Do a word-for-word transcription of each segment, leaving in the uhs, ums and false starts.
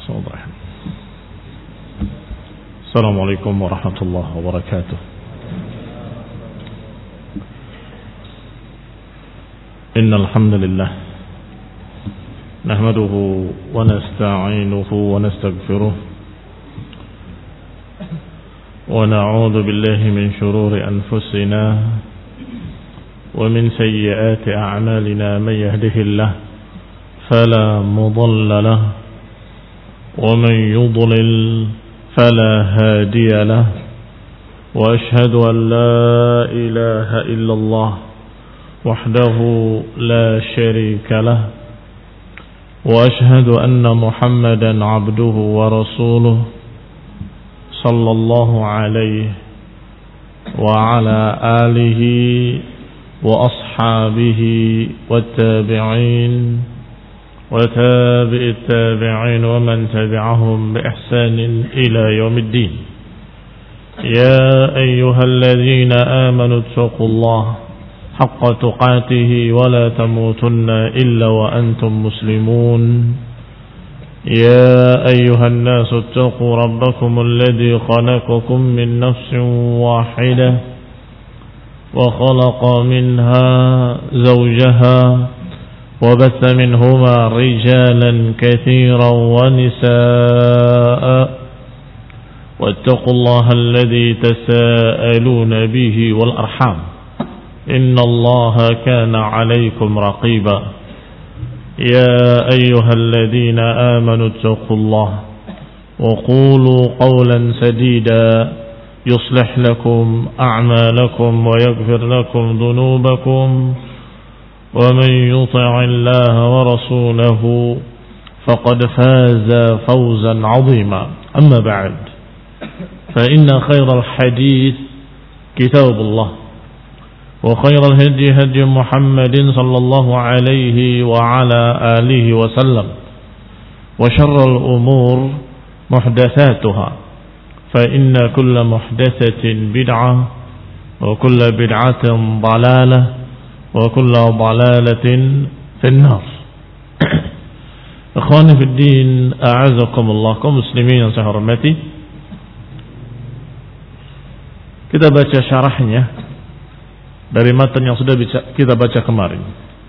Assalamualaikum warahmatullahi wabarakatuh. Innal hamdalillah nahmaduhu wa nasta'inuhu wa nastaghfiruh wa na'udzu billahi min shururi anfusina wa min sayyiati a'malina man yahdihillahu fala mudilla lahu wa man yudlil فلا هادي له وأشهد أن لا إله إلا الله وحده لا شريك له وأشهد أن محمدا عبده ورسوله صلى الله عليه وعلى آله وأصحابه والتابعين وتابع التابعين ومن تبعهم بإحسان إلى يوم الدين. يا أيها الذين آمنوا اتقوا الله حق تقاته ولا تموتن إلا وأنتم مسلمون. يا أيها الناس اتقوا ربكم الذي خلقكم من نفس واحدة وخلق منها زوجها وبث منهما رجالا كثيرا ونساء واتقوا الله الذي تساءلون به والأرحام إن الله كان عليكم رقيبا. يا أيها الذين آمنوا اتقوا الله وقولوا قولا سديدا يصلح لكم أعمالكم ويغفر لكم ذنوبكم ومن يطع الله ورسوله فقد فاز فوزا عظيما. أما بعد فإن خير الحديث كتاب الله وخير الهدي هدي محمد صلى الله عليه وعلى آله وسلم وشر الأمور محدثاتها فإن كل محدثة بدعة وكل بدعة ضلالة wa kullu dhalalatin finnar. Ikhwani fid din, a'azakumullah, kaum muslimin yang saya hormati. Kita baca syarahnya dari matan yang sudah kita baca kemarin,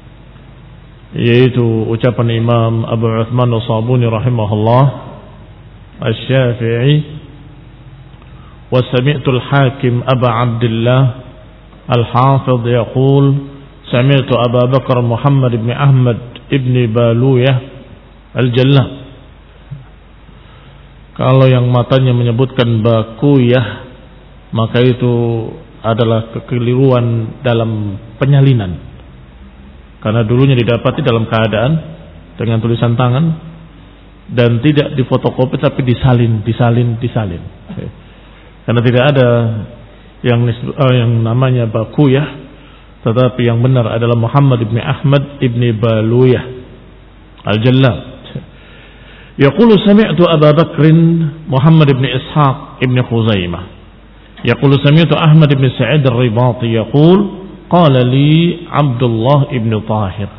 yaitu ucapan Imam Abu Uthman As-Sabuni rahimahullah Asy-Syafi'i, wa sami'tu al-Hakim Aba Abdullah al-Hafidh yaqul سمعت أبا بكر محمد بن أحمد ابن بالوية الجلّة. Kalau yang matanya menyebutkan bakuyah, maka itu adalah kekeliruan dalam penyalinan, karena dulunya didapati dalam keadaan dengan tulisan tangan dan tidak difotokopi tapi disalin, disalin, disalin. Karena tidak ada yang yang namanya bakuyah, tetapi yang benar adalah Muhammad ibn Ahmad ibn Baluyah al-Jallad. Yaqulu sami'tu Abu Bakr Muhammad ibn Ishaq ibn Khuzaimah yaqulu sami'tu Ahmad ibn Sa'id al-Ribati yaqul qala li Abdullah ibn Tahir,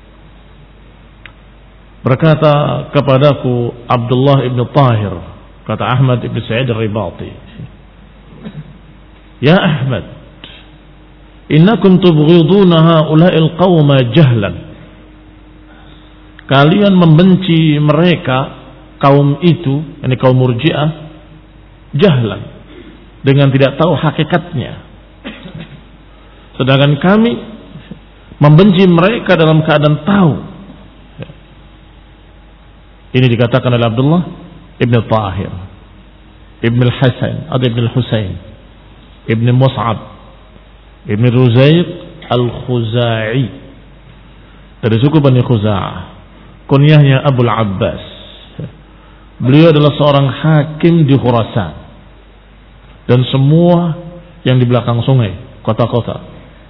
berkata kepadaku Abdullah ibn Tahir, kata Ahmad ibn Sa'id al-Ribati, ya Ahmad, innakum tubghiduna haula'il qauma jahlan, kalian membenci mereka kaum itu, yakni kaum Murji'ah, jahlan, dengan tidak tahu hakikatnya. Sedangkan kami membenci mereka dalam keadaan tahu. Ini dikatakan oleh Abdullah ibn Tahir, ibn al-Hasan atau ibn al-Husain, ibn Mus'ab Ibn Ruzaiq Al-Khuzai, dari suku Bani Khuza'ah. Kunyahnya Abul Abbas. Beliau adalah seorang hakim di Khurasan dan semua yang di belakang sungai, kota-kota.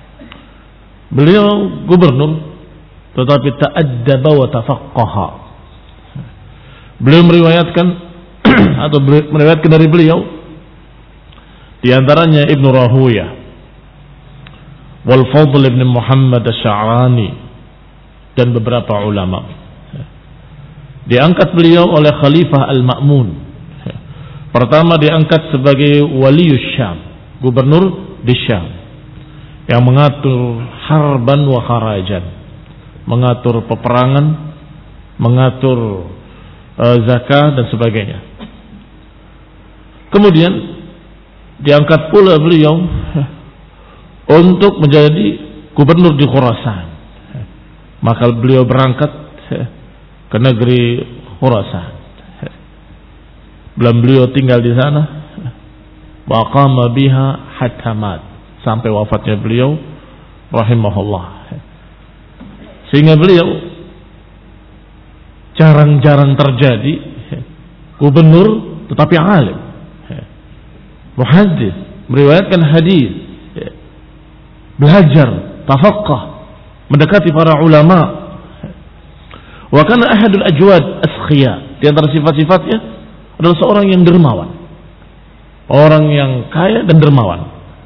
Beliau gubernur, tetapi ta'addaba wa tafaqqaha. Beliau meriwayatkan atau meriwayatkan dari beliau di antaranya Ibnu Rahuyah, wal Fadl ibn Muhammad Asy-Sya'rani, dan beberapa ulama. Diangkat beliau oleh Khalifah Al-Ma'mun. Pertama diangkat sebagai Walius Syam, gubernur di Syam, yang mengatur harban wa kharajan, mengatur peperangan, mengatur uh, zakat dan sebagainya. Kemudian diangkat pula beliau untuk menjadi gubernur di Khurasan. Maka beliau berangkat ke negeri Khurasan. Belum beliau tinggal di sana, waqama biha hatta mat, sampai wafatnya beliau rahimahullah. Sehingga beliau jarang-jarang terjadi gubernur tetapi alim, muhaddits, meriwayatkan hadis, belajar, tafaqqah, mendekati para ulama. Wa kana ahadul ajwad askhiya, di antara sifat-sifatnya adalah seorang yang dermawan, orang yang kaya dan dermawan.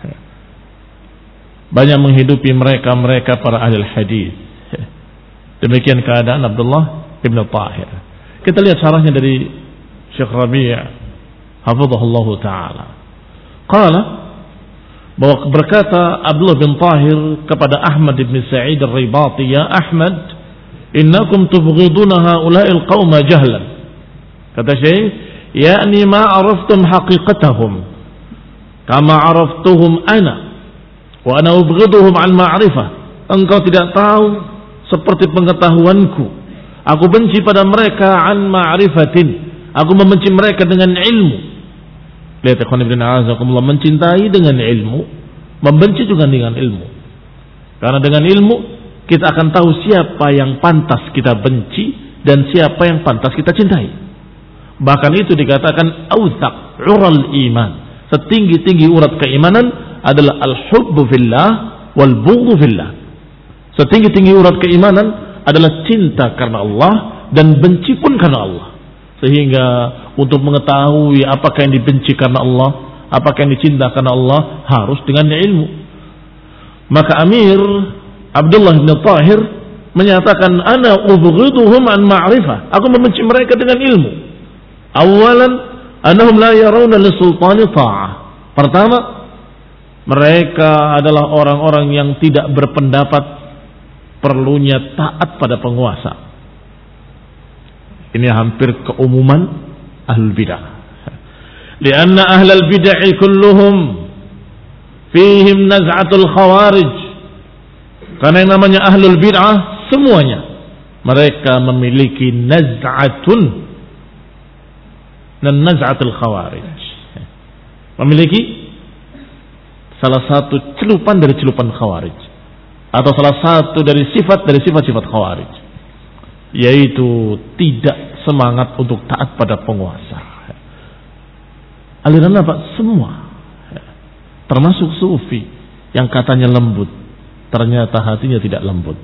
Banyak menghidupi mereka-mereka para ahli hadis. Demikian keadaan Abdullah ibn Tahir. Kita lihat syarahnya dari Syekh Rabi' hafizahullah taala. Qala, bahwa berkata Abdullah bin Tahir kepada Ahmad bin Sa'id Ar-Ribati, ya Ahmad, innakum tubghiduna haula'il qauma jahlan. Kata Syekh, yakni ma araftum haqiqatahum kama araftuhum ana wa ana ubghiduhum an ma'rifah. Engkau tidak tahu seperti pengetahuanku. Aku benci pada mereka an ma'rifatin. Aku membenci mereka dengan ilmu. Lihat ikhwan ibn a'azakumullah, mencintai dengan ilmu, membenci juga dengan ilmu. Karena dengan ilmu kita akan tahu siapa yang pantas kita benci dan siapa yang pantas kita cintai. Bahkan itu dikatakan awthaq ural iman. Setinggi-tinggi urat keimanan adalah al-hubbu fillah wal bughdhu fillah. Setinggi-tinggi urat keimanan adalah cinta karena Allah dan benci pun karena Allah. Sehingga untuk mengetahui apakah yang dibenci karena Allah, apakah yang dicinta karena Allah, harus dengan ilmu. Maka Amir Abdullah bin Tahir menyatakan, ana ubghiduhum an ma'rifah. Aku membenci mereka dengan ilmu. Awalan, annahum la yarawna li sultani ta'ah. Pertama, mereka adalah orang-orang yang tidak berpendapat perlunya taat pada penguasa. Ini hampir keumuman ahlul bidah. Lianna ahlul bidah kulluhum fihim naz'atul khawarij. Karena yang namanya ahlul bid'ah semuanya mereka memiliki naz'atun dan naz'atul khawarij. Memiliki salah satu celupan dari celupan khawarij, atau salah satu dari sifat dari sifat-sifat khawarij, yaitu tidak semangat untuk taat pada penguasa. Aliran apa? Semua. Termasuk sufi yang katanya lembut, ternyata hatinya tidak lembut.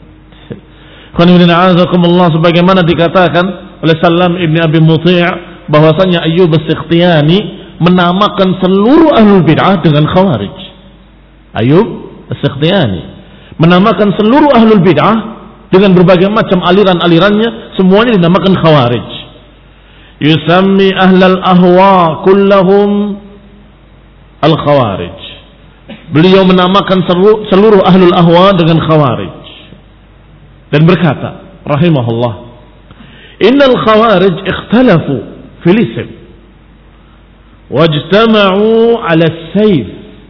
Sebagaimana dikatakan oleh Salam ibn Abi Muti' bahwasanya Ayyub As-Sikhtiyani menamakan seluruh ahlul bid'ah dengan khawarij. Ayyub As-Sikhtiyani menamakan seluruh ahlul bid'ah dengan berbagai macam aliran-alirannya, semuanya dinamakan khawarij. Yusammi ahlal ahwa kullahum al-khawarij. Beliau menamakan seluruh, seluruh ahlul ahwa dengan khawarij. Dan berkata, rahimahullah, innal khawarij ikhtalafu fil ism wajtama'u ala as-sayf.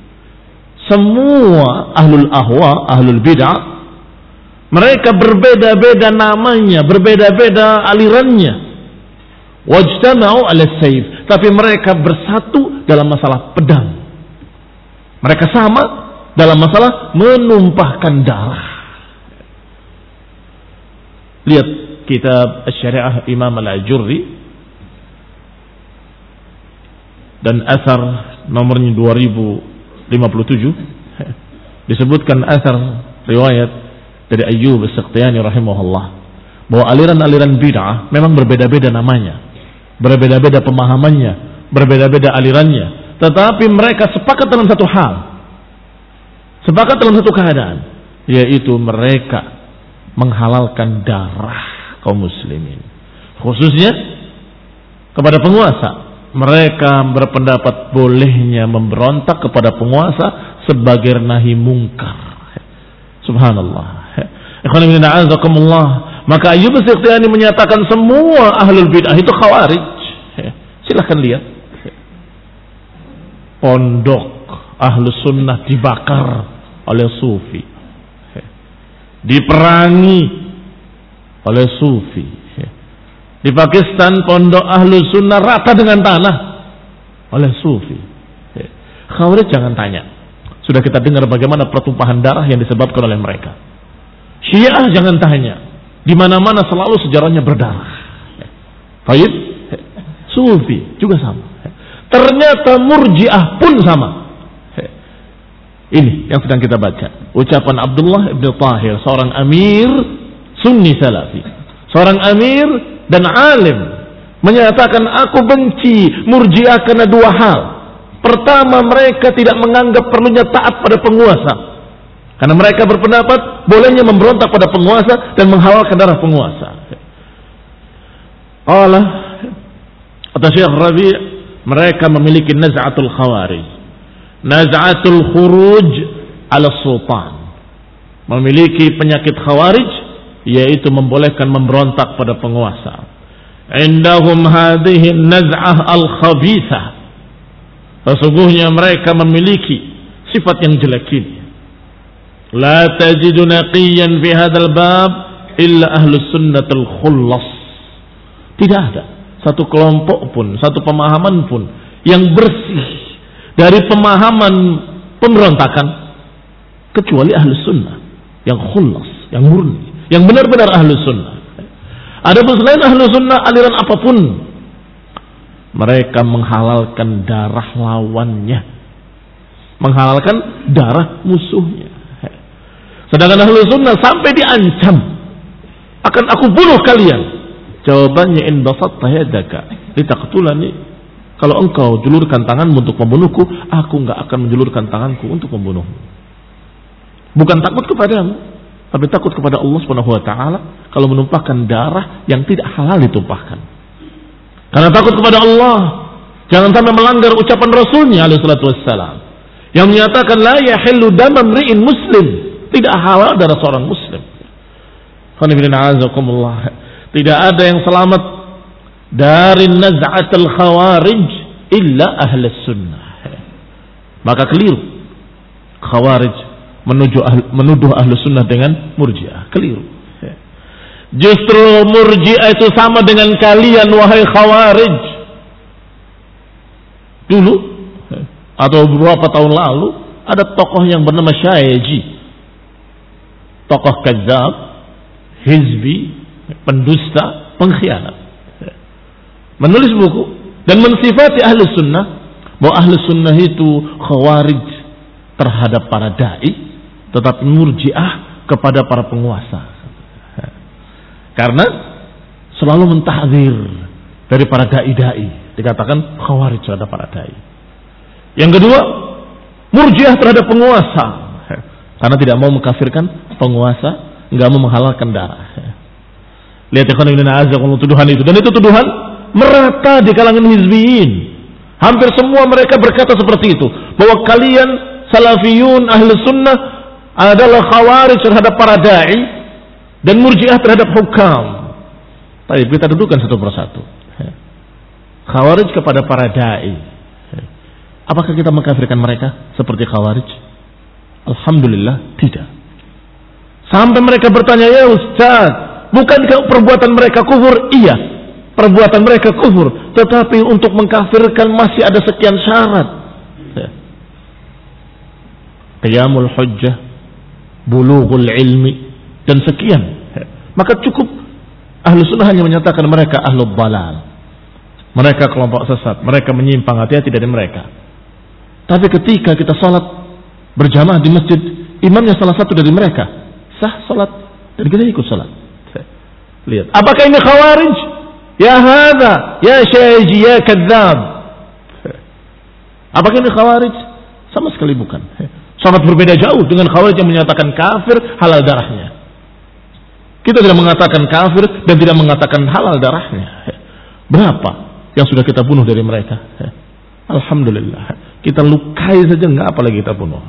Semua ahlul ahwa, ahlul bid'ah, mereka berbeda-beda namanya, berbeda-beda alirannya. Wajtama'u ala sayf, tapi mereka bersatu dalam masalah pedang. Mereka sama dalam masalah menumpahkan darah. Lihat kitab Asy-Syari'ah Imam Al-Ajurri dan asar nomornya dua ribu lima puluh tujuh, disebutkan asar riwayat dari Ayyub As-Sikhtiyani rahimahullah bahwa aliran-aliran bid'ah memang berbeda-beda namanya, berbeda-beda pemahamannya, berbeda-beda alirannya, tetapi mereka sepakat dalam satu hal, sepakat dalam satu keadaan, yaitu mereka menghalalkan darah kaum muslimin. khususnya kepada penguasa. Mereka berpendapat bolehnya memberontak kepada penguasa sebagai nahi mungkar. Subhanallah. Ikhwan fillah a'azakumullah. Maka Ayyub As-Sikhtiyani menyatakan semua ahlul bid'ah itu khawarij. Silahkan lihat. Pondok ahlus sunnah dibakar oleh sufi, diperangi oleh sufi. Di Pakistan pondok ahlus sunnah rata dengan tanah oleh sufi. Khawarij jangan tanya, sudah kita dengar bagaimana pertumpahan darah yang disebabkan oleh mereka. Syiah jangan tanya, di mana-mana selalu sejarahnya berdarah. Baik, sufi juga sama. Ternyata Murji'ah pun sama. Ini yang sedang kita baca. Ucapan Abdullah ibn Tahir, seorang amir Sunni Salafi, seorang amir dan alim, menyatakan aku benci Murji'ah karena dua hal. Pertama, mereka tidak menganggap perlunya taat pada penguasa, karena mereka berpendapat bolehnya memberontak pada penguasa dan menghalalkan darah penguasa. Allah kata Syekh Rabi', mereka memiliki naz'atul khawarij, naz'atul khuruj ala sultan, memiliki penyakit khawarij, yaitu membolehkan memberontak pada penguasa. Indahum hadhihi naz'ah al-khabithah, sesungguhnya mereka memiliki sifat yang jelek ini. La tajidu naqiyan fi hadzal bab illa ahlus sunnatul khullas. Tidak ada satu kelompok pun, satu pemahaman pun yang bersih dari pemahaman pemberontakan kecuali ahlus sunnah yang khullas, yang murni, yang benar-benar ahlus sunnah. Adapun selain ahlus sunnah aliran apapun, mereka menghalalkan darah lawannya, menghalalkan darah musuhnya. Sedangkan ahlus sunnah sampai diancam, akan aku bunuh kalian. Jawabannya, in basatta yadaka litaqtulani, kalau engkau julurkan tanganmu untuk membunuhku, aku enggak akan menjulurkan tanganku untuk membunuhmu. Bukan takut kepadamu, tapi takut kepada Allah Subhanahu wa taala kalau menumpahkan darah yang tidak halal ditumpahkan. Karena takut kepada Allah, jangan sampai melanggar ucapan Rasulnya alaihi salatu wassalam yang menyatakan la yahillu damam ri'in muslim, tidak halal darah seorang muslim. Tidak ada yang selamat dari naz'atul khawarij illa ahlus sunnah. Maka keliru khawarij menuju ahli, menuduh ahlus sunnah dengan murji'ah. Keliru. Justru murji'ah itu sama dengan kalian wahai khawarij. Dulu atau beberapa tahun lalu ada tokoh yang bernama Syaiji, tokoh kadzab, hizbi, pendusta, pengkhianat, menulis buku dan mensifati ahlus sunnah bahwa ahlus sunnah itu khawarij terhadap para dai, tetapi murji'ah kepada para penguasa. Karena selalu mentahdzir dari para dai-dai, dikatakan khawarij terhadap para dai. Yang kedua, murji'ah terhadap penguasa, karena tidak mau mengkafirkan penguasa, enggak mau menghalalkan darah. Lihat ikhwan fillah azzakumullah tuduhan itu, dan itu tuduhan merata di kalangan hizbiyin. Hampir semua mereka berkata seperti itu, bahwa kalian salafiyun ahli sunnah adalah khawarij terhadap para dai dan murji'ah terhadap hukam. Baik, kita dudukan satu persatu. Khawarij kepada para dai, apakah kita mengkafirkan mereka seperti khawarij? Alhamdulillah tidak. Sampai mereka bertanya, ya Ustaz, bukankah perbuatan mereka kufur? Iya, perbuatan mereka kufur, tetapi untuk mengkafirkan masih ada sekian syarat. Qiyamul hujjah, bulughul ilmi, dan sekian. Maka cukup ahlu sunnah hanya menyatakan mereka ahlul balal, mereka kelompok sesat, mereka menyimpang, hati-hati dari mereka. Tapi ketika kita salat berjamaah di masjid, imamnya salah satu dari mereka, sah salat dan kita ikut salat. Lihat, apakah ini khawarij? Ya hadza, ya syaiji, ya kadzab. Apakah ini khawarij? Sama sekali bukan. Sangat berbeda jauh dengan khawarij yang menyatakan kafir halal darahnya. Kita tidak mengatakan kafir dan tidak mengatakan halal darahnya. Berapa yang sudah kita bunuh dari mereka? Alhamdulillah. Kita lukai saja enggak, apalagi kita bunuh.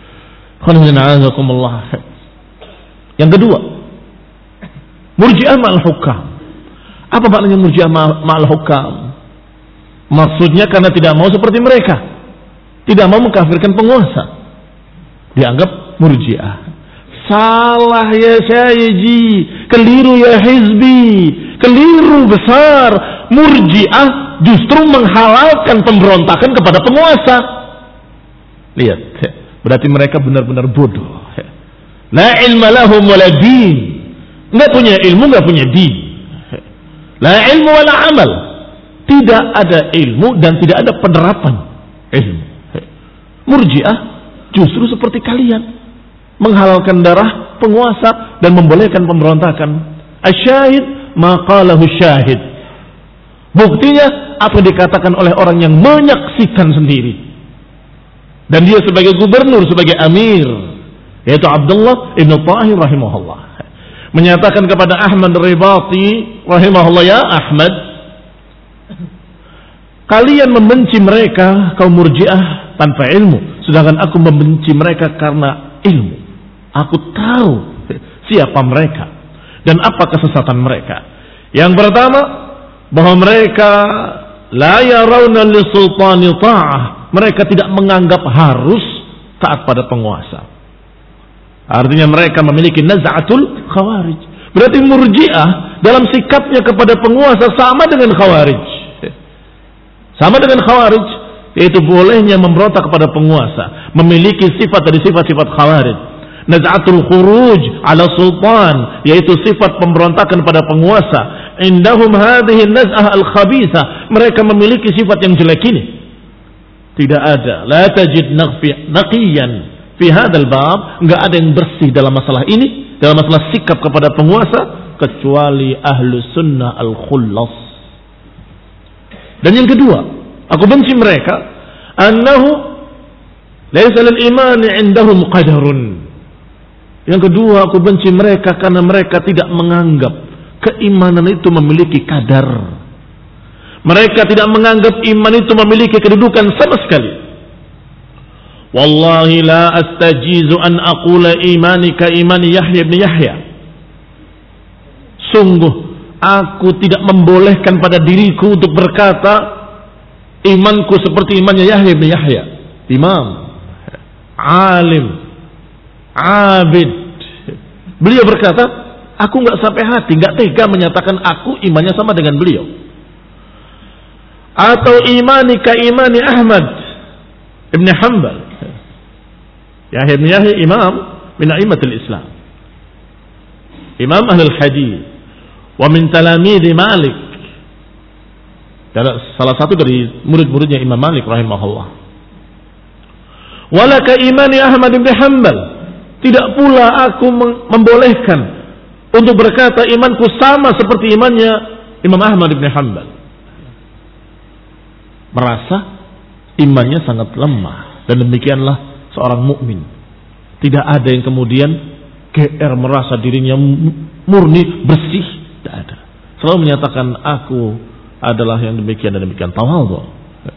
Yang kedua, murji'ah ma'al hukam. Apa maknanya murji'ah ma'al hukam? Maksudnya karena tidak mau seperti mereka, tidak mau mengkafirkan penguasa, dianggap murji'ah. Salah ya syayji, keliru ya hizbi, keliru besar. Murji'ah justru menghalalkan pemberontakan kepada penguasa. Lihat, berarti mereka benar-benar bodoh. La ilma lahum wala din. Enggak punya ilmu, enggak punya din. La ilmu wala amal. Tidak ada ilmu dan tidak ada penerapan ilmu. Murji'ah justru seperti kalian, menghalalkan darah penguasa dan membolehkan pemberontakan. Asyahid maqalahu syahid. Buktinya apa yang dikatakan oleh orang yang menyaksikan sendiri. Dan dia sebagai gubernur, sebagai amir, yaitu Abdullah ibn Tahir rahimahullah, menyatakan kepada Ahmad Ribati rahimahullah, ya Ahmad, kalian membenci mereka kaum murji'ah tanpa ilmu, sedangkan aku membenci mereka karena ilmu. Aku tahu siapa mereka dan apa kesesatan mereka. Yang pertama, bahwa mereka la yarawna li sultani ta'ah. Mereka tidak menganggap harus taat pada penguasa. Artinya mereka memiliki naz'atul khawarij. Berarti murji'ah dalam sikapnya kepada penguasa sama dengan khawarij. Sama dengan khawarij, yaitu bolehnya memberontak kepada penguasa, memiliki sifat dari sifat-sifat khawarij. Naz'atul khuruj ala sultan, yaitu sifat pemberontakan pada penguasa. Indahum hadhihi naz'ah al-khabitha, mereka memiliki sifat yang jelek ini. Tidak ada, la tajid naqiyan fi hadzal bab, enggak ada yang bersih dalam masalah ini, dalam masalah sikap kepada penguasa, kecuali ahlu sunnah al-khullas. Dan yang kedua, aku benci mereka, annahu laysa lil iman indahum qadarun. Yang kedua, aku benci mereka karena mereka tidak menganggap keimanan itu memiliki kadar. Mereka tidak menganggap iman itu memiliki kedudukan sama sekali. Wallahi la astajizu an aqula imani ka imani Yahya bin Yahya. Sungguh aku tidak membolehkan pada diriku untuk berkata imanku seperti imannya Yahya bin Yahya, imam, alim, abid. Beliau berkata, aku nggak sampai hati, nggak tega menyatakan aku imannya sama dengan beliau. Atau imani ka imani Ahmad ibn Hanbal. Yahya ibn Yahya imam min a'immatil Islam, imam ahlul hadis, wa min talamidi Malik, salah satu dari murid-muridnya Imam Malik rahimahullah. Wala ka imani Ahmad ibn Hanbal. Tidak pula aku membolehkan untuk berkata imanku sama seperti imannya Imam Ahmad bin Hanbal. Merasa imannya sangat lemah, dan demikianlah seorang mukmin. Tidak ada yang kemudian G R merasa dirinya murni bersih, tidak ada. Selalu menyatakan aku adalah yang demikian dan demikian, tawadhu.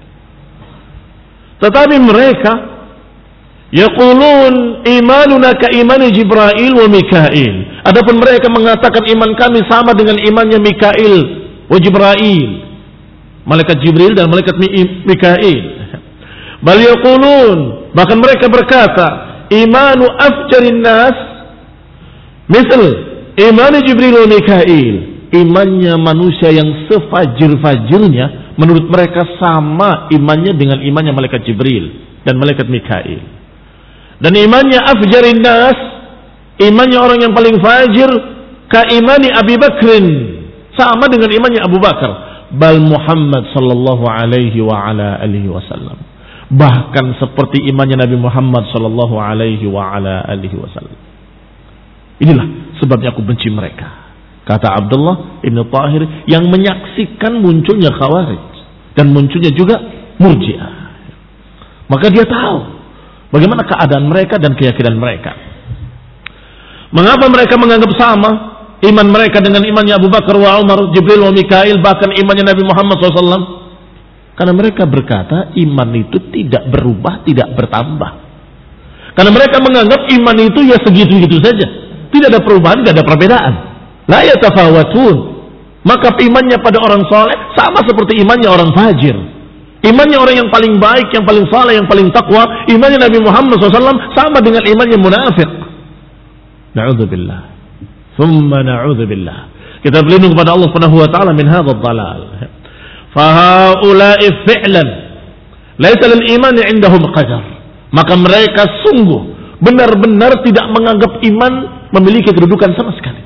Tetapi mereka yaqulun imanuna ka imani Jibril wa Mikail. Adapun mereka mengatakan iman kami sama dengan imannya Mikail wa Jibril, malaikat Jibril dan malaikat Mikail. Bal yaqulun, bahkan mereka berkata imanu afjarin nas misal imani Jibril wa Mikail. Imannya manusia yang sefajir-fajirnya menurut mereka sama imannya dengan imannya malaikat Jibril dan malaikat Mikail. Dan imannya afjarin nas, imannya orang yang paling fajir, ka imani Abi Bakrin, sama dengan imannya Abu Bakar. Bal Muhammad sallallahu alaihi wa ala alihi wasallam, bahkan seperti imannya Nabi Muhammad sallallahu alaihi wa ala alihi wasallam. Inilah sebabnya aku benci mereka, kata Abdullah ibn Tahir yang menyaksikan munculnya Khawarij dan munculnya juga Murji'ah. Maka dia tahu bagaimana keadaan mereka dan keyakinan mereka. Mengapa mereka menganggap sama? iman mereka dengan imannya Abu Bakar wa Umar, Jibril wa Mikail, bahkan imannya Nabi Muhammad shallallahu alaihi wasallam. Karena mereka berkata iman itu tidak berubah, tidak bertambah. Karena mereka menganggap iman itu ya segitu-gitu saja, tidak ada perubahan, tidak ada perbedaan. La yatafawatun. Maka imannya pada orang soleh sama seperti imannya orang fajir. Imannya orang yang paling baik, yang paling saleh, yang paling takwa, imannya Nabi Muhammad shallallahu alaihi wasallam sama dengan imannya munafik. Na'udzubillah. Thumma na'udzubillah. Kita berlindung kepada Allah Subhanahu wa taala min hadzal dhalal. Fahaula'i fi'lan laisa lil imani 'indahum qadar. Maka mereka sungguh benar-benar tidak menganggap iman memiliki kedudukan sama sekali.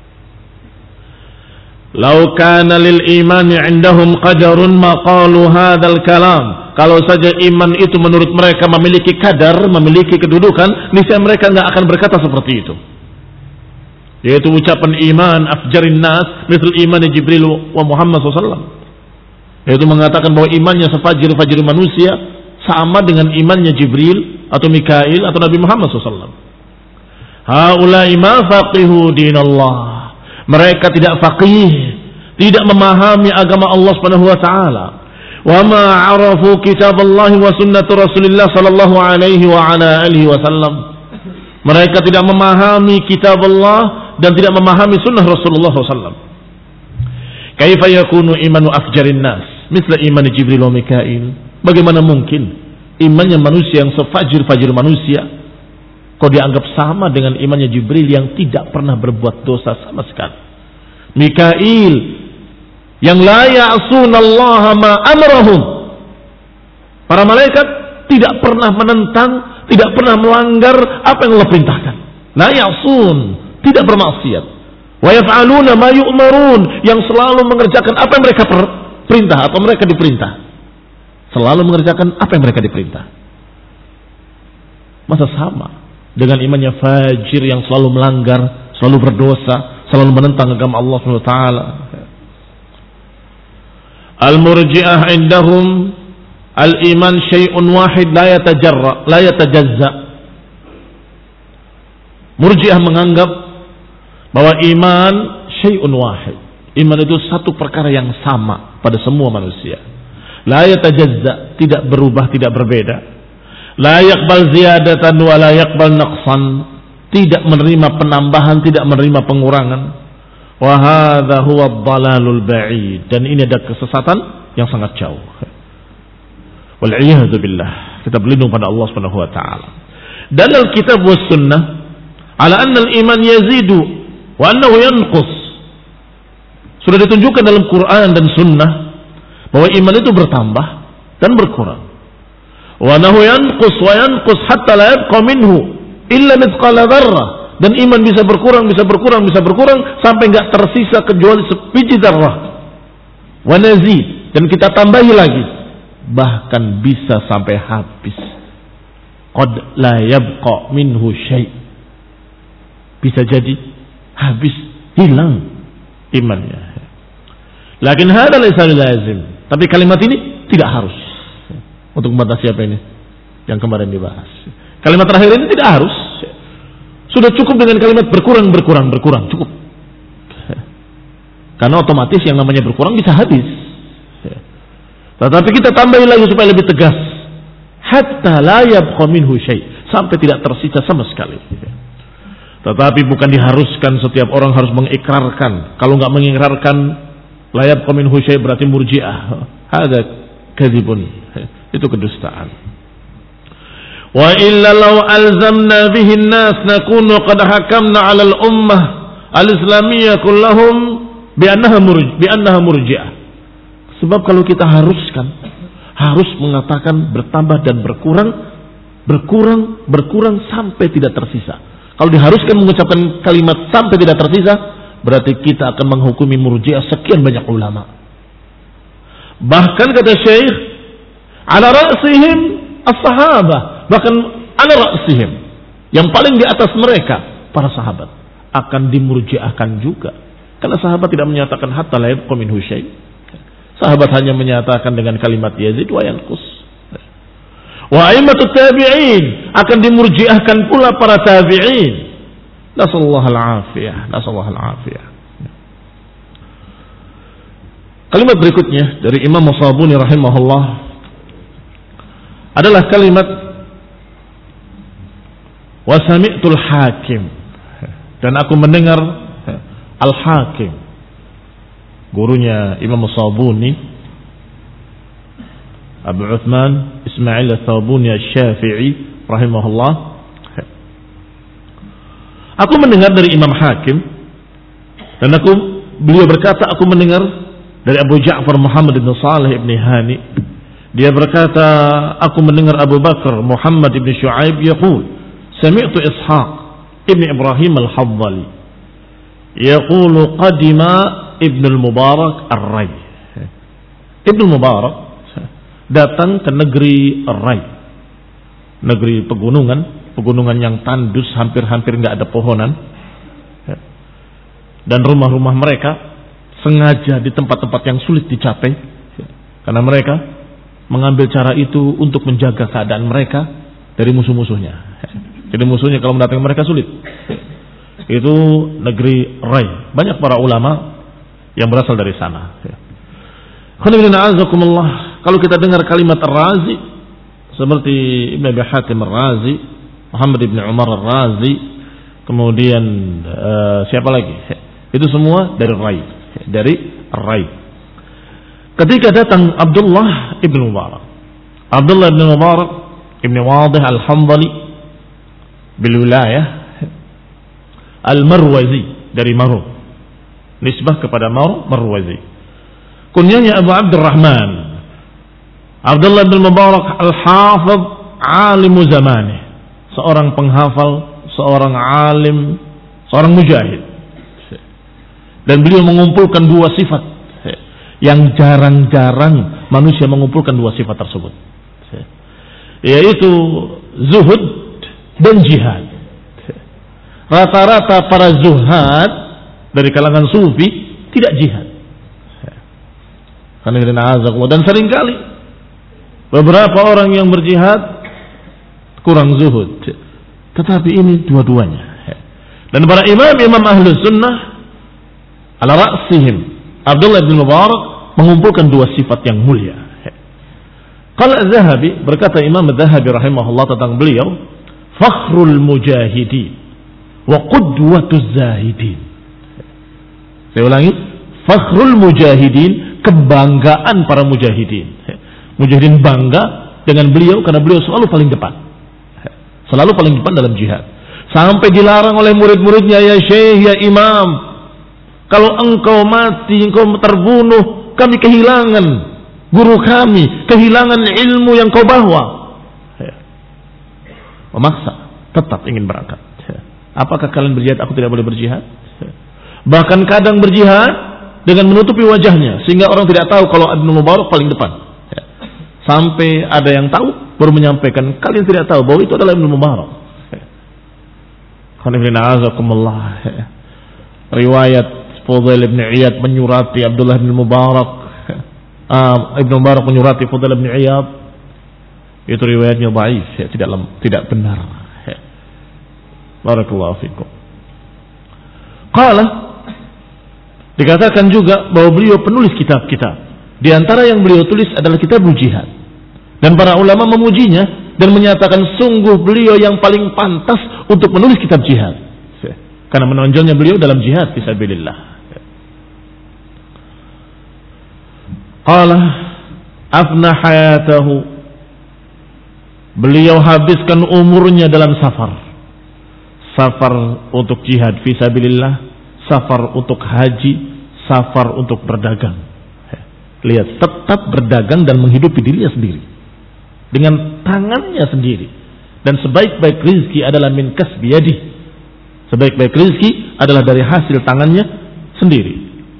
Lau kana lil imani 'indahum qadarun ma qalu hadzal kalam. Kalau saja iman itu menurut mereka memiliki kadar, memiliki kedudukan, niscaya mereka enggak akan berkata seperti itu. Yaitu ucapan iman afjarin nas misal iman Jibril wa Muhammad shallallahu alaihi wasallam. Yaitu mengatakan bahwa imannya sefajir-fajir manusia sama dengan imannya Jibril atau Mikail atau Nabi Muhammad shallallahu alaihi wasallam. Haulai ma faqihu dinallah. Mereka tidak faqih, tidak memahami agama Allah Subhanahu wa taala. Wa ma 'arafu kitaballah wa sunnatu Rasulillah sallallahu alaihi wa ala alihi wasallam. Mereka tidak memahami kitab Allah dan tidak memahami sunnah Rasulullah sallallahu alaihi wasallam. Kaifa yakunu imanu afjarin nas misla iman Jibril wa Mikail? Bagaimana mungkin imannya manusia yang sefajir-fajir manusia kok dianggap sama dengan imannya Jibril yang tidak pernah berbuat dosa sama sekali? Mikail yang la ya'sunallaha ma amrahum. Para malaikat tidak pernah menentang, tidak pernah melanggar apa yang Allah perintahkan. La ya'sun, tidak bermaksiat. Wa yaf'aluna ma yu'marun, yang selalu mengerjakan apa yang mereka perintah atau mereka diperintah. Selalu mengerjakan apa yang mereka diperintah. Masa sama dengan imannya fajir yang selalu melanggar, selalu berdosa, selalu menentang agama Allah Subhanahu wa taala. Al-murji'ah indahum al-iman syai'un wahid la yatajarra, la yatajazza. Murji'ah menganggap bahwa iman syai'un wahid. Iman itu satu perkara yang sama pada semua manusia. La yatajazza, tidak berubah, tidak berbeda. La yaqbal ziyadatan wa la yaqbal naqsan, tidak menerima penambahan, tidak menerima pengurangan. Wa hadza huwa ad-dhalalul ba'id, dan ini ada kesesatan yang sangat jauh. Wal iyadzu billah. Kita berlindung pada Allah Subhanahu wa taala. Dalil kitab was sunnah ala anna al-iman yazidu wa annahu yanqus. Sudah ditunjukkan dalam Quran dan sunnah bahwa iman itu bertambah dan berkurang. Wa annahu yanqus wa yanqus hatta la yabqa minhu illa mithqala dzarrah. Dan iman bisa berkurang, bisa berkurang, bisa berkurang sampai enggak tersisa kecuali sebiji dzarrah. Wa nazid, dan kita tambahi lagi, bahkan bisa sampai habis. Qad la yabqa minhu syai'. Bisa jadi habis, hilang imannya. Lakin hada laysa lazim. Tapi kalimat ini tidak harus. Untuk membatasi siapa ini yang kemarin dibahas. Kalimat terakhir ini tidak harus. Sudah cukup dengan kalimat berkurang, berkurang, berkurang. Cukup. Karena otomatis yang namanya berkurang bisa habis. Tetapi kita tambahin lagi supaya lebih tegas. Hatta la yabqa minhu syai', sampai tidak tersisa sama sekali. Tetapi bukan diharuskan setiap orang harus mengikrarkan. Kalau enggak mengikrarkan la yabqa minhu syai' berarti murji'ah. Hada kadzibun. Itu kedustaan. Wa illa law alzamna bihi an-nas nakunu qad hakamna 'ala al-ummah al-islamiyyah kullahum bi annaha murji' bi annaha murji'ah. Sebab kalau kita haruskan, harus mengatakan bertambah dan berkurang, berkurang, berkurang sampai tidak tersisa. Kalau diharuskan mengucapkan kalimat sampai tidak tersisa, berarti kita akan menghukumi murji'ah sekian banyak ulama. Bahkan kata Syekh, ala ra'sihim as-sahabah, bahkan ala ra'sihim, yang paling di atas mereka para sahabat akan dimurji'ahkan juga. Karena sahabat tidak menyatakan hatta la yabqa minhu syai'. Sahabat hanya menyatakan dengan kalimat yazid wa yanqus. Wa a'immatut tabi'in akan dimurji'ahkan pula para tabi'in. Nasallahu al-afiyah, nasallahu al-afiyah. Kalimat berikutnya dari Imam As-Sabuni rahimahullah adalah kalimat wa sami'tul hakim, dan aku mendengar al-hakim, gurunya Imam As-Sabuni, Abu Uthman Ismail As-Sabuni Asy-Syafi'i rahimahullah. Aku mendengar dari Imam Hakim, dan aku beliau berkata, aku mendengar dari Abu Ja'far Muhammad bin Salih bin Hani, dia berkata, aku mendengar Abu Bakar Muhammad bin Shu'aib yaqul, sami'tu Ishaq ibn Ibrahim al-Haddali yaqulu qadima Ibn al-Mubarak ar-Ray. Ibn al-Mubarak datang ke negeri Ar-Ray, negeri pegunungan, pegunungan yang tandus, hampir-hampir enggak ada pohonan, dan rumah-rumah mereka sengaja di tempat-tempat yang sulit dicapai, karena mereka mengambil cara itu untuk menjaga keadaan mereka dari musuh-musuhnya. Jadi musuhnya kalau mendatangi mereka sulit. Itu negeri Rai. Banyak para ulama yang berasal dari sana. Kalau kita dengar kalimat Ar-Razi, seperti Ibn Abi Hatim Ar-Razi, Muhammad ibn Umar Ar-Razi, kemudian uh, siapa lagi? Itu semua dari Rai. Dari Ar-Ray. Ketika datang Abdullah ibn Mubarak, Abdullah ibn Mubarak ibn Wadih al-Hamdali bil wilayah al-Marwazi, dari Maru, nisbah kepada Maru, Marwazi. Kunyanya Abu Abdurrahman, Abdullah ibn Mubarak al-Hafidh, alimu zamanih, seorang penghafal, seorang alim, seorang mujahid. Dan beliau mengumpulkan dua sifat yang jarang-jarang manusia mengumpulkan dua sifat tersebut, yaitu zuhud dan jihad. Rata-rata para zuhad dari kalangan sufi tidak jihad. Dan seringkali beberapa orang yang berjihad kurang zuhud. Tetapi ini dua-duanya. Dan para imam-imam ahlus sunnah ala ra'sihim Abdullah bin Mubarak mengumpulkan dua sifat yang mulia. Qala Az-Zahabi, berkata Imam Az-Zahabi rahimahullah tentang beliau, fakhrul mujahidin wa qudwatuz zahidin. Saya ulangi, fakhrul mujahidin, kebanggaan para mujahidin. Mujahidin bangga dengan beliau karena beliau selalu paling depan. Selalu paling depan dalam jihad. Sampai dilarang oleh murid-muridnya, ya syekh, ya imam, kalau engkau mati, engkau terbunuh, kami kehilangan guru kami, kehilangan ilmu yang kau bawa. Memaksa, tetap ingin berangkat. Apakah kalian berjihad? Aku tidak boleh berjihad. Bahkan kadang berjihad dengan menutupi wajahnya, sehingga orang tidak tahu kalau Ibnu Mubarak paling depan. Sampai ada yang tahu, baru menyampaikan, kalian tidak tahu bahwa itu adalah Ibnu Mubarak. Riwayat Fudail bin Iyad menyurati Abdullah bin Mubarak, uh, Ibnu Mubarak menyurati Fudail bin Iyad, itu riwayatnya dhaif, ya, tidak tidak benar. Ya. Barakallahu fikum. Qala, dikatakan juga bahwa beliau penulis kitab-kitab. Di antara yang beliau tulis adalah kitab jihad. Dan para ulama memujinya dan menyatakan sungguh beliau yang paling pantas untuk menulis kitab jihad. Ya. Karena menonjolnya beliau dalam jihad fisabilillah. Qala afna hayatahu, beliau habiskan umurnya dalam safar. Safar untuk jihad fisabilillah, safar untuk haji, safar untuk berdagang. Lihat, tetap berdagang dan menghidupi dirinya sendiri dengan tangannya sendiri. Dan sebaik-baik rezeki adalah min kasbi yadi. Sebaik-baik rezeki adalah dari hasil tangannya sendiri.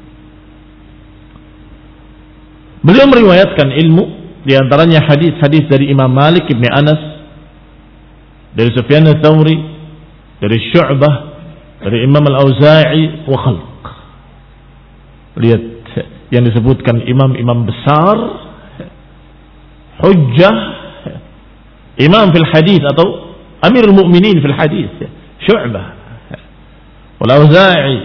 Beliau meriwayatkan ilmu, di antaranya hadis-hadis dari Imam Malik ibn Anas, dari Sufyan al-Thawri, dari Syu'bah, dari Imam al-Auza'i wa khalq. Lihat yang disebutkan imam-imam besar, hujjah, imam fil hadis atau amirul mu'minin fil hadis, Syu'bah. wal Auza'i.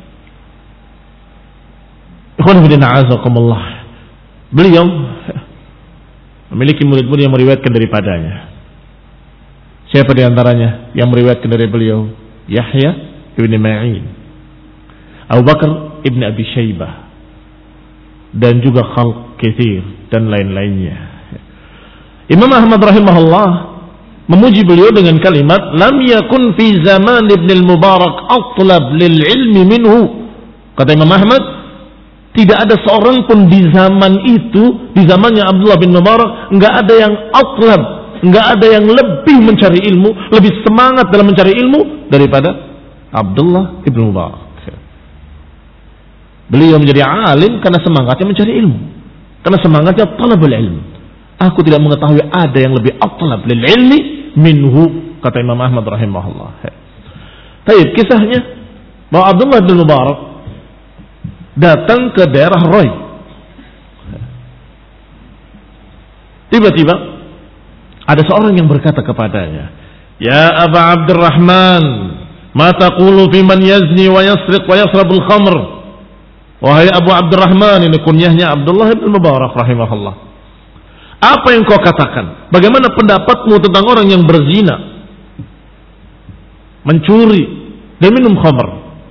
Ikhwan fillah azakumullah. Beliau memiliki murid-murid yang meriwayatkan daripadanya. Siapa di antaranya yang meriwayatkan dari beliau? Yahya ibn Ma'in, Abu Bakar ibn Abi Syaibah, dan juga khalq katsir dan lain-lainnya. Imam Ahmad rahimahullah memuji beliau dengan kalimat lam yakun fi zaman Ibn al-Mubarak atlab lil ilmi minhu. Kata Imam Ahmad, tidak ada seorang pun di zaman itu, di zamannya Abdullah bin Mubarak, enggak ada yang atlab, enggak ada yang lebih mencari ilmu, lebih semangat dalam mencari ilmu daripada Abdullah bin Mubarak. Beliau menjadi alim karena semangatnya mencari ilmu, karena semangatnya talabul ilm. Aku tidak mengetahui ada yang lebih atlab lil ilmi minhu, kata Imam Ahmad rahimahullah. Baik, kisahnya bahwa Abdullah bin Mubarak datang ke daerah Roy. Tiba-tiba ada seorang yang berkata kepadanya, "Ya Aba Abdurrahman, ma taqulu fi man yazni wa yasriq wa yasrabul khamr?" Wahai Abu Abdurrahman, ini kunyahnya Abdullah bin Mubarak rahimahullah. Apa yang kau katakan? Bagaimana pendapatmu tentang orang yang berzina, mencuri, dan minum khamr?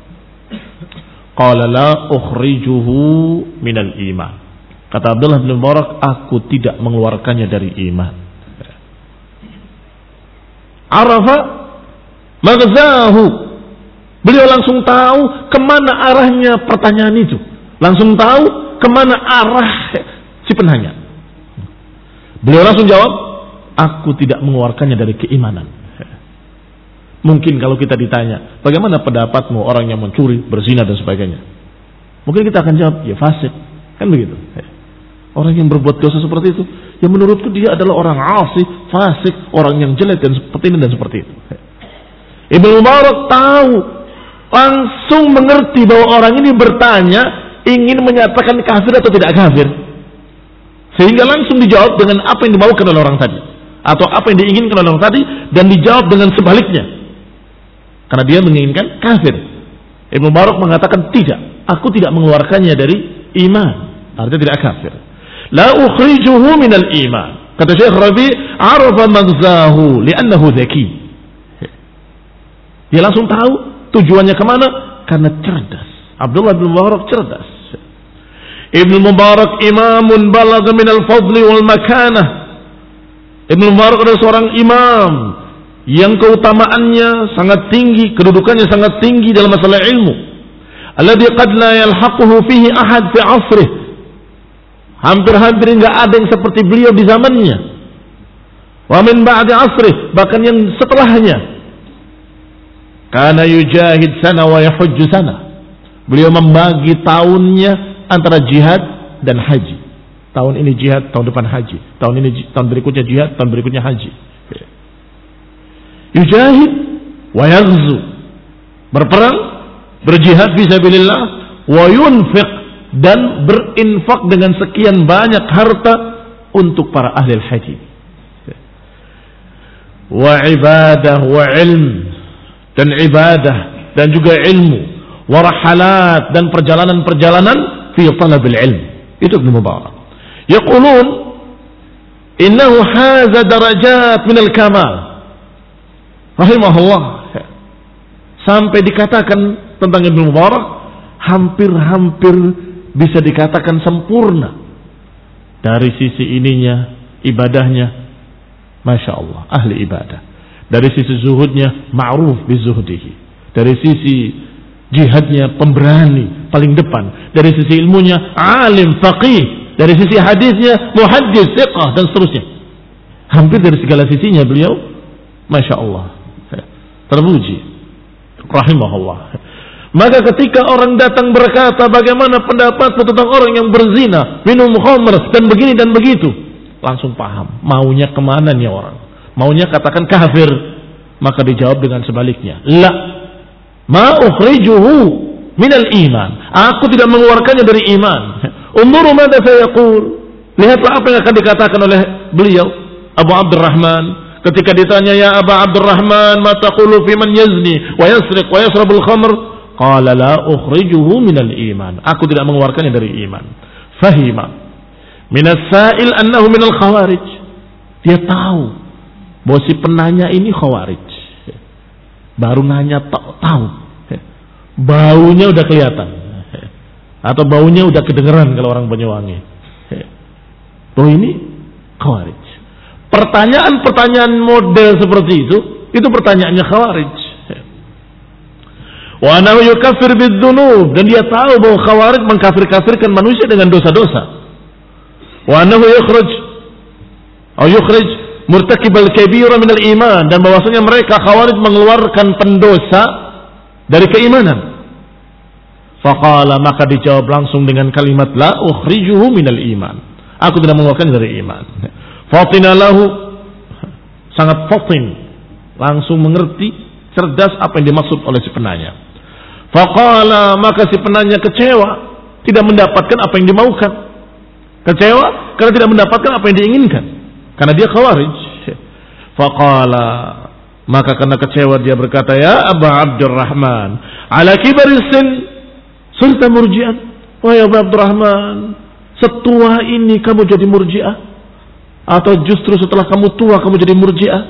Qala la ukhrijuhu minal iman. Kata Abdullah bin Mubarak, aku tidak mengeluarkannya dari iman. Arafa maghzahu. Beliau langsung tahu kemana arahnya pertanyaan itu. Langsung tahu kemana arah si penanya. Beliau langsung jawab, aku tidak mengeluarkannya dari keimanan. Mungkin kalau kita ditanya, bagaimana pendapatmu orang yang mencuri, berzina dan sebagainya? Mungkin kita akan jawab, ya fasik. Kan begitu. Orang yang berbuat dosa seperti itu, ya menurutku dia adalah orang asih, fasik, orang yang jelek dan seperti ini dan seperti itu. Ibnu Mubarak tahu, langsung mengerti bahwa orang ini bertanya, ingin menyatakan kafir atau tidak kafir. Sehingga langsung dijawab dengan apa yang dimaukan oleh orang tadi, atau apa yang diinginkan oleh orang tadi, dan dijawab dengan sebaliknya. Karena dia menginginkan kafir. Ibnu Mubarak mengatakan tidak, aku tidak mengeluarkannya dari iman, artinya tidak kafir. La ukhrijuhu minal iman. Kata Syekh Rabi, arafa maghzahu li'annahu dzaki. Dia langsung tahu tujuannya kemana, karena cerdas. Abdullah bin Mubarak cerdas. Ibnu Mubarak imamun balagha minal fadli wal makanah. Ibnu Mubarak adalah seorang imam yang keutamaannya sangat tinggi, kedudukannya sangat tinggi dalam masalah ilmu. Alladhi qad la yalhaquhu fihi ahad fi asrih. Hampir-hampir enggak ada yang seperti beliau di zamannya. Wa min ba'di asrih, bahkan yang setelahnya. Kana yujahid sana wa yahujju sana. Beliau membagi tahunnya antara jihad dan haji. Tahun ini jihad, tahun depan haji. Tahun ini tahun berikutnya jihad, tahun berikutnya haji. Yujahid wa yaghzu. Berperang, berjihad fisabilillah, wa yunfiq, dan berinfak dengan sekian banyak harta untuk para ahli haji. Wa ibadah wa ilm, dan ibadah dan juga ilmu, wa rahalat, dan perjalanan-perjalanan fi talabil ilm. Itu Ibnu Mubarak. Yaqulun innahu haza darajat minal kamal. Rahimahullah. Sampai dikatakan tentang Ibnu Mubarak, hampir-hampir bisa dikatakan sempurna. Dari sisi ininya, ibadahnya, Masya Allah, ahli ibadah. Dari sisi zuhudnya, ma'ruf bizuhdihi. Dari sisi jihadnya, pemberani, paling depan. Dari sisi ilmunya, alim, faqih. Dari sisi hadisnya, muhaddis, thiqah, dan seterusnya. Hampir dari segala sisinya beliau, Masya Allah, terpuji, rahimahullah. Maka ketika orang datang berkata, bagaimana pendapatmu tentang orang yang berzina, minum khamr, dan begini dan begitu, langsung paham, maunya kemana nih orang. Maunya katakan kafir. Maka dijawab dengan sebaliknya, la ma ukhrijuhu minal iman. Aku tidak mengeluarkannya dari iman. Unzuru madza sayaqul. Lihatlah apa yang akan dikatakan oleh beliau Abu Abdurrahman ketika ditanya, ya Abu Abdurrahman, ma taqulu fi man yazni wa yasriq wa yasrabul khamr? Qala la ukhrijuhu minal iman. Aku tidak mengeluarkannya dari iman. Fahima minas sa'il annahu minal khawarij. Dia tahu bahwa si penanya ini khawarij. Baru nanya tahu. Baunya udah kelihatan. Atau baunya udah kedengeran kalau orang Banyuwangi. Bahwa ini khawarij. Pertanyaan-pertanyaan model seperti itu, itu pertanyaannya khawarij. Wa annahu yukaffir bidzunub, dan dia tahu bahwa khawarij mengkafir-kafirkan manusia dengan dosa-dosa. Wa annahu yukhrij atau yukhrij murtakibal kabira minal iman, dan bahwasanya mereka khawarij mengeluarkan pendosa dari keimanan. Faqala, maka dijawab langsung dengan kalimat la ukhrijuhu minal iman. Aku tidak mengeluarkan dari iman. Fatina lahu, sangat fatin, langsung mengerti, cerdas apa yang dimaksud oleh si penanya. Faqala, maka si penanya kecewa, tidak mendapatkan apa yang dimaukan. Kecewa karena tidak mendapatkan apa yang diinginkan, karena dia khawarij. Faqala, maka karena kecewa dia berkata, ya Aba Abdurrahman, ala kibaris sin surta murji'an. Wahai Abu Abdurrahman, setua ini kamu jadi murji'ah? Atau justru setelah kamu tua kamu jadi murji'ah?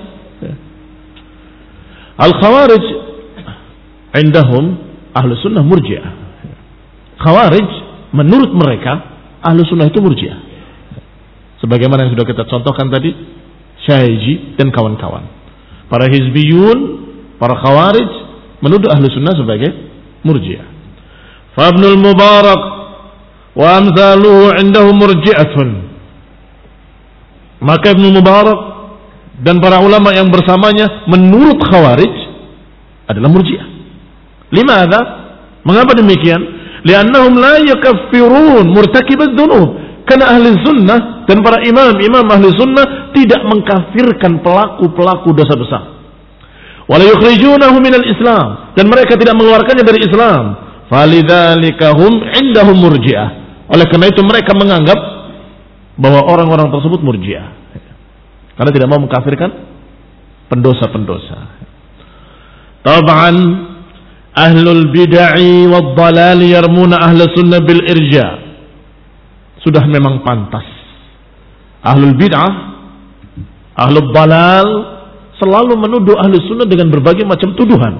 Al-khawarij indahum ahlu sunnah murji'ah. Khawarij menurut mereka ahlu sunnah itu murji'ah. Sebagaimana yang sudah kita contohkan tadi, Syaiji dan kawan-kawan. Para hizbiyun, para khawarij menuduh ahlu sunnah sebagai murji'ah. Fabnul Mubarak wa amsaluhu indahum murji'atun. Maka Ibnu Mubarak dan para ulama yang bersamanya menurut khawarij adalah murji'ah. Limadha? Mengapa demikian? Liannahum la yukaffirun murtakibadz dzunub. Karena ahli sunnah dan para imam-imam ahli sunnah tidak mengkafirkan pelaku-pelaku dosa besar. Wala yukhrijunahu minal Islam, dan mereka tidak mengeluarkannya dari Islam. Falidzalika hum indahum murji'ah. Oleh karena itu mereka menganggap bahwa orang-orang tersebut murji'ah, karena tidak mau mengkafirkan pendosa-pendosa. Tab'an ahlul bid'ah wad dhalal yarmuna ahli sunnah bil irja. Sudah memang pantas ahlul bid'ah, ahlul dhalal selalu menuduh ahli sunnah dengan berbagai macam tuduhan.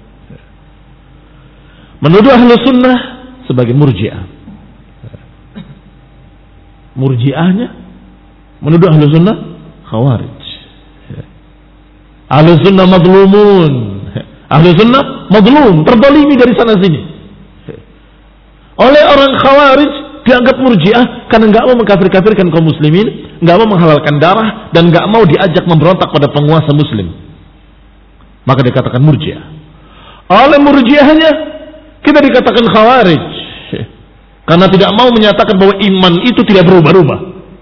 Menuduh ahli sunnah sebagai murji'ah. Murji'ahnya menuduh ahli sunnah khawarij. Ahli sunnah madlumun. Ahli sunnah madlum, terzalimi dari sana sini. Oleh orang khawarij dianggap murji'ah karena enggak mau mengkafir-kafirkan kaum muslimin, enggak mau menghalalkan darah, dan enggak mau diajak memberontak pada penguasa muslim. Maka dikatakan murji'ah. Oleh murji'ahnya kita dikatakan khawarij, karena tidak mau menyatakan bahwa iman itu tidak berubah-ubah.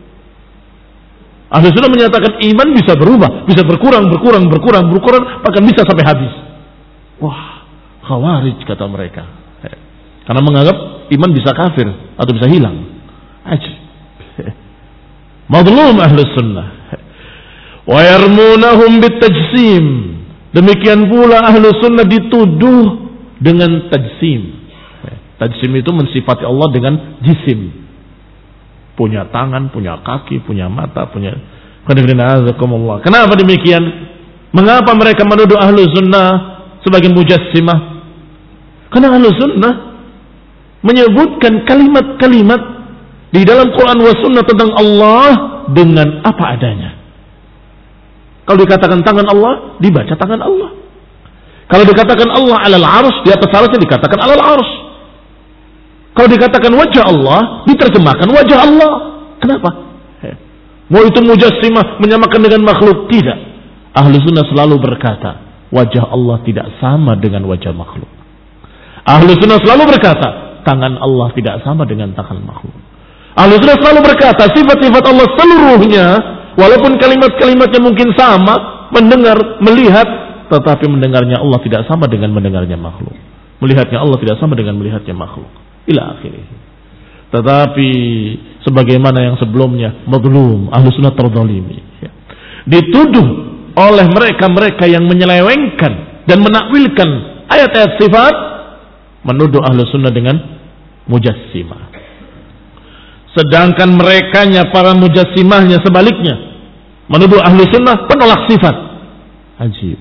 Ahli sunnah menyatakan iman bisa berubah, bisa berkurang, berkurang, berkurang, berkurang, bahkan bisa sampai habis. Wah, khawarij kata mereka. Karena menganggap iman bisa kafir atau bisa hilang. Ajib. Madlum ahli sunnah. Wa yarmunahum bitajsim. Demikian pula ahli sunnah dituduh dengan tajsim. Tajsim itu mensifati Allah dengan jisim. Punya tangan, punya kaki, punya mata, punya... Kenapa demikian? Mengapa mereka menuduh ahlu sunnah sebagai mujassimah? Karena ahlu sunnah menyebutkan kalimat-kalimat di dalam Quran wa sunnah tentang Allah dengan apa adanya. Kalau dikatakan tangan Allah, dibaca tangan Allah. Kalau dikatakan Allah alal arsh, di atas arshnya dikatakan alal arsh. Kalau dikatakan wajah Allah, diterjemahkan wajah Allah. Kenapa? Mau itu mujassimah, menyamakan dengan makhluk? Tidak. Ahlu sunnah selalu berkata, wajah Allah tidak sama dengan wajah makhluk. Ahlu sunnah selalu berkata, tangan Allah tidak sama dengan tangan makhluk. Ahlu sunnah selalu berkata, sifat-sifat Allah seluruhnya, walaupun kalimat-kalimatnya mungkin sama, mendengar, melihat, tetapi mendengarnya Allah tidak sama dengan mendengarnya makhluk. Melihatnya Allah tidak sama dengan melihatnya makhluk. Ila akhirih. Tetapi sebagaimana yang sebelumnya, madlum, ahlu sunnah terzalimi, dituduh oleh mereka-mereka yang menyelewengkan dan menakwilkan ayat-ayat sifat menuduh ahlu sunnah dengan mujassimah. Sedangkan merekanya, para mujassimahnya sebaliknya, menuduh ahlu sunnah penolak sifat. Ajib.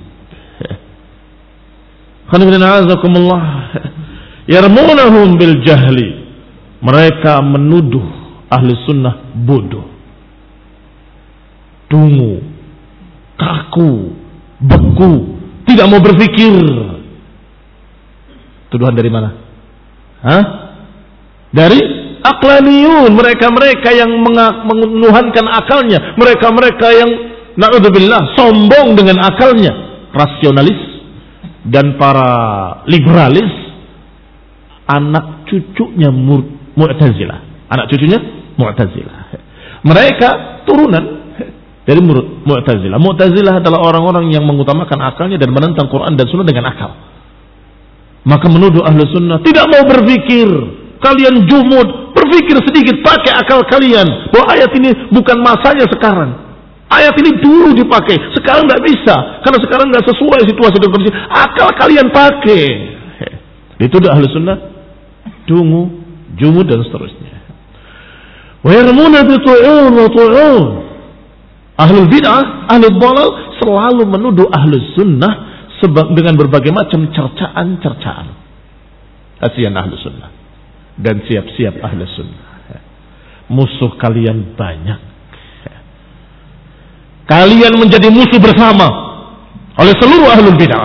Yarmunahum bil jahli. Mereka menuduh ahlu sunnah bodoh, dungu, kaku, beku, tidak mau berpikir. Tuduhan dari mana? Hah? Dari aqlaniyun, mereka-mereka yang menuhankan akalnya, mereka-mereka yang na'udzubillah sombong dengan akalnya, rasionalis dan para liberalis, anak cucunya Mu'tazilah, anak cucunya Mu'tazilah. Mereka turunan dari Mu'tazilah. Mu'tazilah adalah orang-orang yang mengutamakan akalnya dan menentang Quran dan Sunnah dengan akal. Maka menuduh ahlu sunnah tidak mau berpikir. Kalian jumud, berpikir sedikit, pakai akal kalian. Bahwa ayat ini bukan masanya sekarang. Ayat ini dulu dipakai, sekarang tidak bisa. Karena sekarang tidak sesuai situasi dan kondisi. Akal kalian pakai. Dituduh ahlu sunnah dungu, jumud dan seterusnya. Wa yarmuna bi tu'un wa tu'un. Ahlul bid'ah, ahlul dhalal selalu menuduh ahlus sunnah dengan berbagai macam cercaan-cercaan. Kasihan ahlus sunnah. Dan siap-siap ahlus sunnah. Musuh kalian banyak. Kalian menjadi musuh bersama oleh seluruh ahlul bid'ah.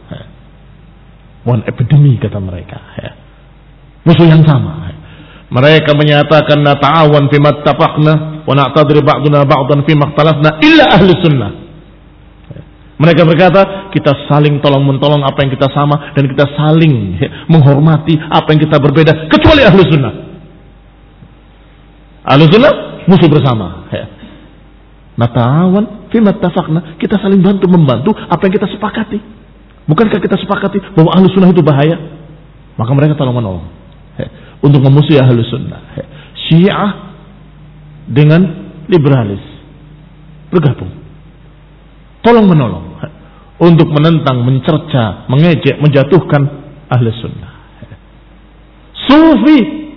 One epidemi kata mereka. Musuh yang sama. Mereka menyatakan nata'awan fima ittafaqna wa na'tadri ba'duna ba'dan fima ikhtalafna illa ahli sunnah. Mereka berkata, kita saling tolong-mentolong apa yang kita sama dan kita saling menghormati apa yang kita berbeda kecuali ahli sunnah. Ahli sunnah musuh bersama. Nata'awan fima ittafaqna, kita saling bantu membantu apa yang kita sepakati. Bukankah kita sepakati bahwa ahli sunnah itu bahaya? Maka mereka tolong-menolong untuk memusuhi ahli sunnah. Syiah dengan liberalis bergabung, tolong menolong untuk menentang, mencerca, mengejek, menjatuhkan ahli sunnah. Sufi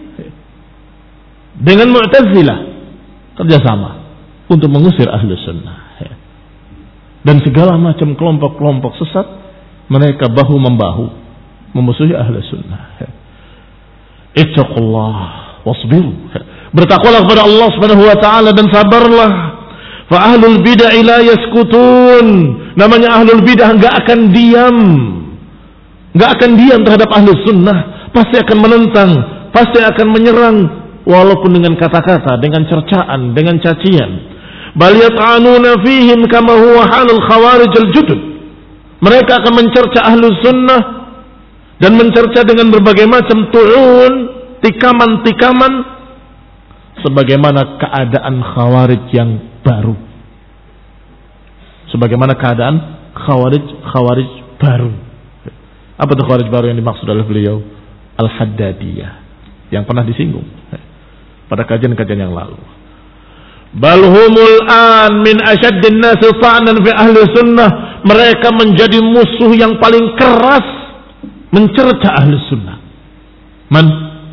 dengan Mu'tazilah kerjasama untuk mengusir ahli sunnah. Dan segala macam kelompok-kelompok sesat, mereka bahu membahu memusuhi ahli sunnah. Ittaqullah wasbiru. Bertakwalah kepada Allah Subhanahu wa taala dan sabarlah. Fa ahlul bid'ah la yaskutun. Namanya ahlul bid'ah enggak akan diam. Enggak akan diam terhadap ahli sunnah, pasti akan menentang, pasti akan menyerang walaupun dengan kata-kata, dengan cercaan, dengan cacian. Bal yat'anuna fihim kama huwa halul khawarij al-judud. Mereka akan mencerca ahli sunnah dan mencerca dengan berbagai macam tu'un, tikaman-tikaman, sebagaimana keadaan khawarij yang baru. Sebagaimana keadaan khawarij khawarij baru. Apa itu khawarij baru yang dimaksud oleh beliau? Al-Haddadiyah, yang pernah disinggung pada kajian-kajian yang lalu. Bal humul an min asyaddin nasi ta'nan fi ahli sunnah. Mereka menjadi musuh yang paling keras mencerca ahli sunnah. Man?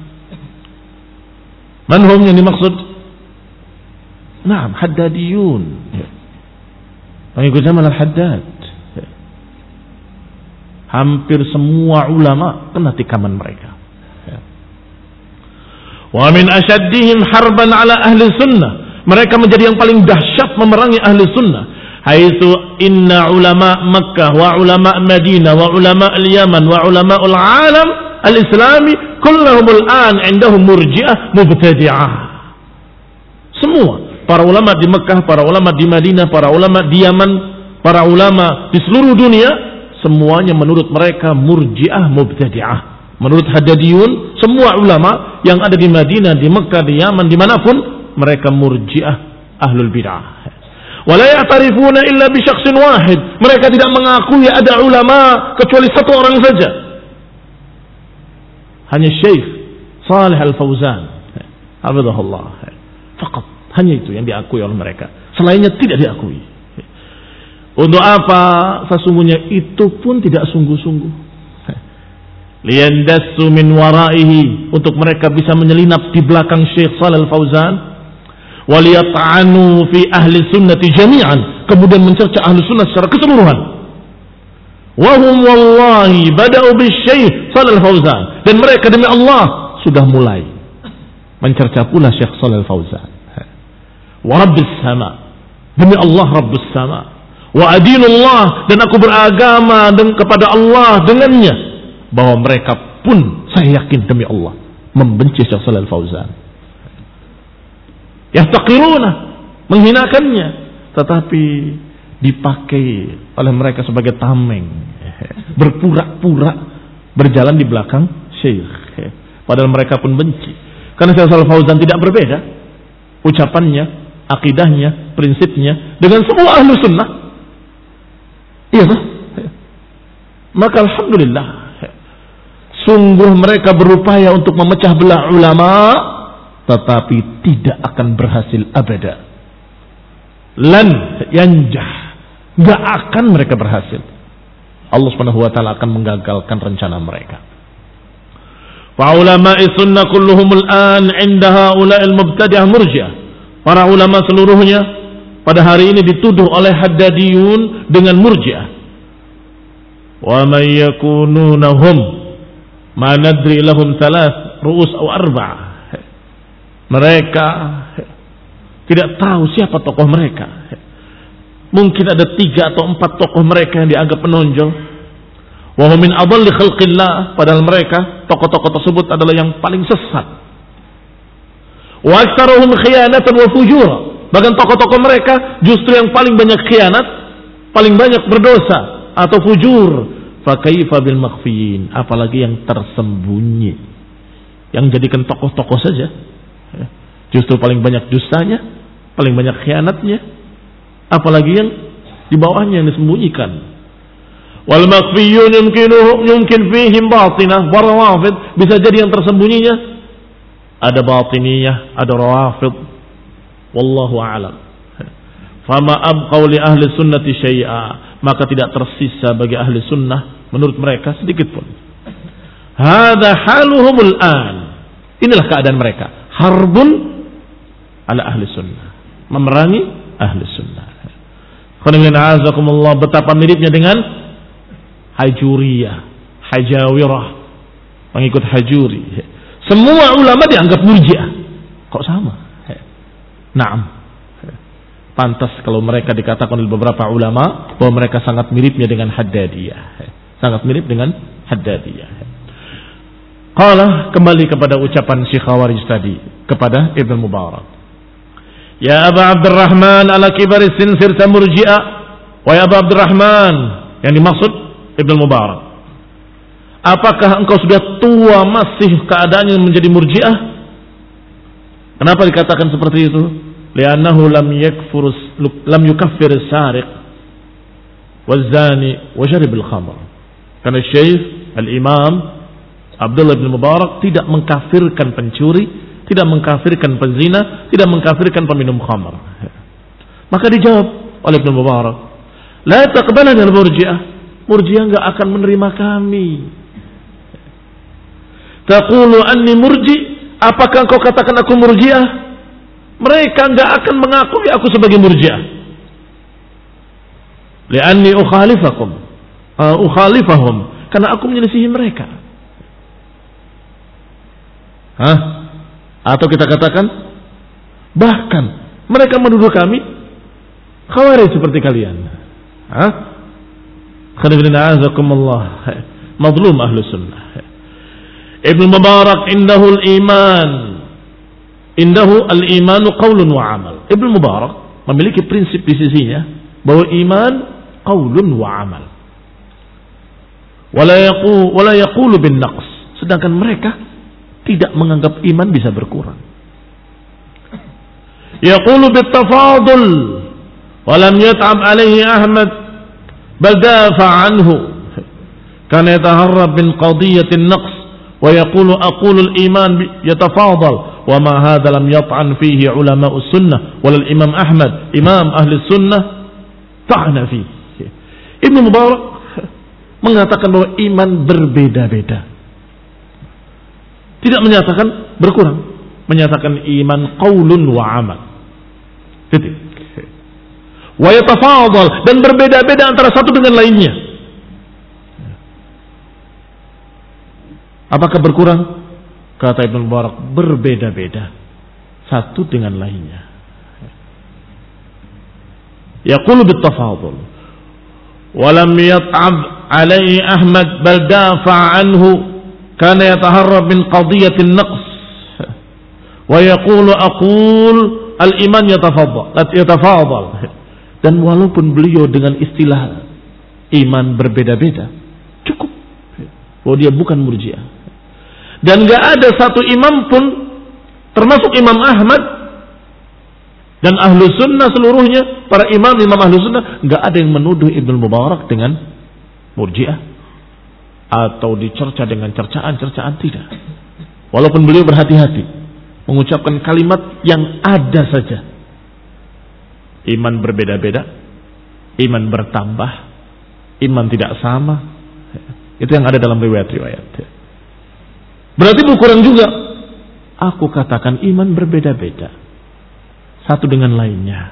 Man hum yang dimaksud? Naam, Haddadiyun. Pengikut zaman Al-Haddad. Hampir semua ulama kena tikaman mereka. Wa min asyaddihim harban ala ahli sunnah. Mereka menjadi yang paling dahsyat memerangi ahli sunnah. Haitsu inna ulama Makkah wa ulama Madinah wa ulama al-Yaman wa ulama al-alam al-islami kulluhum al-an indahum murji'ah mubtadi'ah. Semua para ulama di Mekah, para ulama di Madinah, para ulama di Yaman, para ulama di seluruh dunia, semuanya menurut mereka murji'ah mubtadi'ah. Menurut Haddadiyun, semua ulama yang ada di Madinah, di Mekah, di Yaman, dimanapun, mereka murji'ah ahlul bid'ah. Wala ya'tarifuna illa bi syakhsin wahid. Mereka tidak mengakui ada ulama kecuali satu orang saja. Hanya Syekh Shalih Al-Fauzan, hafizahullah. Fakat hanya itu yang diakui oleh mereka. Selainnya tidak diakui. Untuk apa? Sesungguhnya itu pun tidak sungguh-sungguh. liyandassu min waraihi, untuk mereka bisa menyelinap di belakang Syekh Shalal Fauzan, waliyat'anu fi ahli sunnati jami'an, kemudian mencerca ahli sunnah secara keseluruhan. Wahum wallahi bada'u bisyekh Shalal Fauzan, dan mereka demi Allah sudah mulai mencerca pula Syekh Shalal Fauzan. Wa rabbis sama, demi Allah rabbus sama, wa adinullah, dan aku beragama dan kepada Allah dengannya, bahwa mereka pun saya yakin demi Allah membenci Syekh Shalal Fauzan. Yahtaqiruna, menghinakannya, tetapi dipakai oleh mereka sebagai tameng, berpura-pura berjalan di belakang Syekh, padahal mereka pun benci. Karena Syekh Shalal Fauzan tidak berbeda ucapannya, akidahnya, prinsipnya dengan semua ahlu sunnah. Iya tak? Maka alhamdulillah, sungguh mereka berupaya untuk memecah belah ulama, tetapi tidak akan berhasil abada. Lan yanjah, gak akan mereka berhasil. Allah Subhanahu wa taala akan menggagalkan rencana mereka. Fa ulama'i sunnah kulluhumul an 'inda haula'il mubtadi'ah murji'ah. Para ulama seluruhnya pada hari ini dituduh oleh Haddadiyun dengan murji'ah. Wa man yakununahum ma nadri lahum thalath ru'us aw arba'. Mereka tidak tahu siapa tokoh mereka. Mungkin ada tiga atau empat tokoh mereka yang dianggap menonjol. Wa hum min adalli khalqillah, padahal mereka tokoh-tokoh tersebut adalah yang paling sesat. Wa aktsaruhum khiyanatan wa fujura, bahkan tokoh-tokoh mereka justru yang paling banyak khianat, paling banyak berdosa atau fujur. Fa kaifa bil makhfiyin, apalagi yang tersembunyi, yang jadikan tokoh-tokoh saja justru paling banyak dustanya, paling banyak khianatnya, apalagi yang di bawahnya yang disembunyikan. Wal makhfiyun yumkinuhu yumkin fihim batinah wa rawafid, bisa jadi yang tersembunyinya ada batiniyah, ada rawafid, wallahu a'lam. Fama abqaw li ahli sunnati syai'a, maka tidak tersisa bagi ahli sunnah menurut mereka sedikit pun. Hadza haluhumul an, inilah keadaan mereka, harbun ala ahli sunnah, memerangi ahli sunnah. Qanila'azakumullah, betapa miripnya dengan Hajuriyah, Hajawirah, pengikut Hajuri. Semua ulama dianggap murji'ah. Kok sama? Naam. Pantas kalau mereka dikatakan oleh beberapa ulama bahwa mereka sangat miripnya dengan Haddadiyah. Sangat mirip dengan Haddadiyah. Qala, kembali kepada ucapan Syekh Khawarij tadi kepada Ibn Mubarak. Ya Aba Abdurrahman, ala kibari sin sirta murji'a. Wahai Aba Abdurrahman, yang dimaksud Ibn Mubarak, apakah engkau sudah tua masih keadaannya menjadi murji'ah? Kenapa dikatakan seperti itu? Li'annahu lam yakfur lam yukaffir as-sariq waz-zani wa sharib al-khamr. Karena Syekh Al-Imam Abdullah bin Mubarak tidak mengkafirkan pencuri, tidak mengkafirkan penzina, tidak mengkafirkan peminum khamr. Maka dijawab oleh Ibn Mubarak, la taqbalana al-murji'ah, murji'ah enggak akan menerima kami. Taqulu anni murji, apakah engkau katakan aku murji'ah? Mereka enggak akan mengakui aku sebagai murji'ah. Li'anni ukhalifakum, uh, ukhalifahum, karena aku menyelisihi mereka. Hah? Atau kita katakan bahkan mereka menuduh kami khawarij seperti kalian. Hah? Khairullahi azakumullah, mazlum ahlu sunnah. Ibn Mubarak indahu al-iman, indahu al-imanu qawlun wa amal. Ibn Mubarak memiliki prinsip di sisinya bahwa iman qawlun wa amal. Wala yaqulu wala yaqulu bin naqs, sedangkan mereka tidak menganggap iman bisa berkurang. Yaqulu bit tafadul wa lam yat'ab alaihi Ahmad bal dafa anhu, kana yataharrab min qadiyyati an-naqs wa yaqulu aqulu al-iman yatafadal wa ma hadha lam yat'an fihi ulama as-sunnah wal imam Ahmad imam ahli sunnah ta'na fihi. Ibn Mubarak mengatakan bahwa iman berbeda-beda. Tidak menyatakan berkurang, menyatakan iman qaulun wa amal. Titik. Wa yatafadhal, dan berbeda-beda antara satu dengan lainnya. Apakah berkurang? Kata Ibnu Mubarak, berbeda-beda satu dengan lainnya. Yaqulu bitafadhul wa lam yat'ab alaihi Ahmad bal dafa anhu kana yataharrab min qadiyati an-naqs wa yaqulu aqul al-iman yatafadhal yatafadhal. Dan walaupun beliau dengan istilah iman berbeda-beda, cukup bahwa dia bukan Murji'ah. Dan gak ada satu imam pun, termasuk Imam Ahmad dan Ahlu Sunnah seluruhnya, para imam imam Ahlu Sunnah, gak ada yang menuduh Ibnu Mubarak dengan Murji'ah atau dicerca dengan cercaan-cercaan, tidak. Walaupun beliau berhati-hati mengucapkan kalimat yang ada saja. Iman berbeda-beda, iman bertambah, iman tidak sama. Itu yang ada dalam riwayat-riwayat. Berarti berkurang juga. Aku katakan iman berbeda-beda satu dengan lainnya.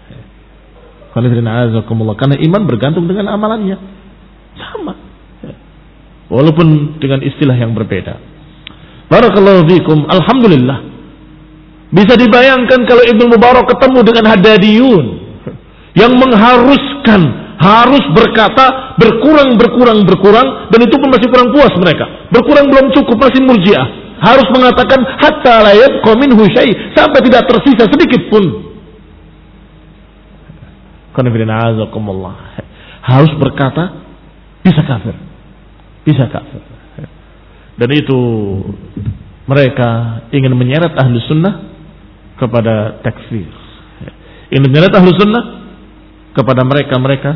Karena iman bergantung dengan amalannya. Sama. Walaupun dengan istilah yang berbeda. Barakallahu fikum. Alhamdulillah. Bisa dibayangkan kalau Ibnu Mubarak ketemu dengan Haddadiyun yang mengharuskan, harus berkata berkurang, berkurang, berkurang, dan itu pun masih kurang puas mereka. Berkurang belum cukup, masih Murji'ah. Harus mengatakan hatta la yabqa minhu syai', sampai tidak tersisa sedikit pun. Harus berkata bisa kafir, bisa kafir. Dan itu mereka ingin menyeret Ahlu Sunnah kepada takfir. Ingin menyeret Ahlu Sunnah kepada mereka-mereka.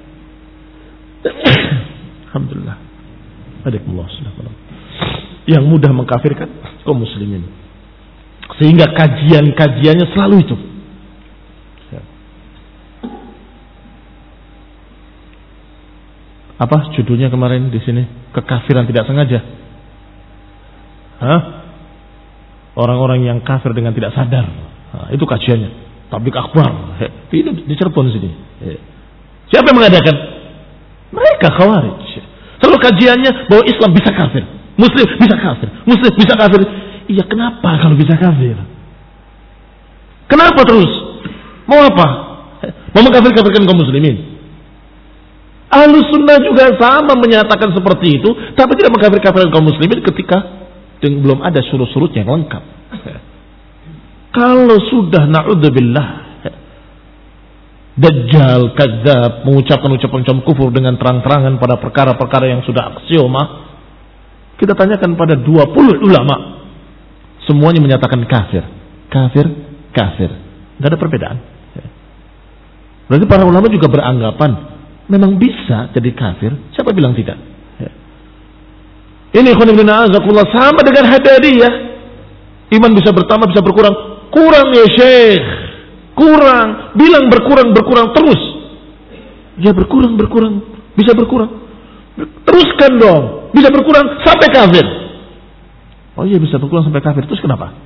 Alhamdulillah. Adakumullah yang mudah mengkafirkan kaum muslimin. Sehingga kajian-kajiannya selalu itu. Apa judulnya kemarin di sini? Kekafiran tidak sengaja. Hah? Orang-orang yang kafir dengan tidak sadar. Nah, itu kajiannya. Tablik akbar. He, itu di Cirebon sini. He. Siapa yang mengadakan? Mereka Khawarij. Selalu kajiannya bahwa Islam bisa kafir, Muslim bisa kafir, Muslim bisa kafir. Iya, kenapa kalau bisa kafir? Kenapa terus? Mau apa? Mau mengkafir-kafirkan kaum muslimin? Ahlu Sunnah juga sama menyatakan seperti itu, tapi tidak mengkafir-kafirkan kaum muslimin ketika dan belum ada surut-surutnya yang lengkap. Kalau sudah na'udzubillah Dajjal, kadzab, mengucapkan ucapan-ucapan kufur dengan terang-terangan pada perkara-perkara yang sudah aksioma, kita tanyakan pada dua puluh ulama, semuanya menyatakan kafir, kafir, kafir, tidak ada perbedaan. Berarti para ulama juga beranggapan memang bisa jadi kafir. Siapa bilang tidak? Ini khonibina azakullah sama dengan Haddadiyah. Iman bisa bertambah, bisa berkurang. Kurang ya Syekh, kurang. Bilang berkurang, berkurang terus. Ya berkurang, berkurang, bisa berkurang. Teruskan dong, bisa berkurang sampai kafir. Oh iya, bisa berkurang sampai kafir. Terus kenapa?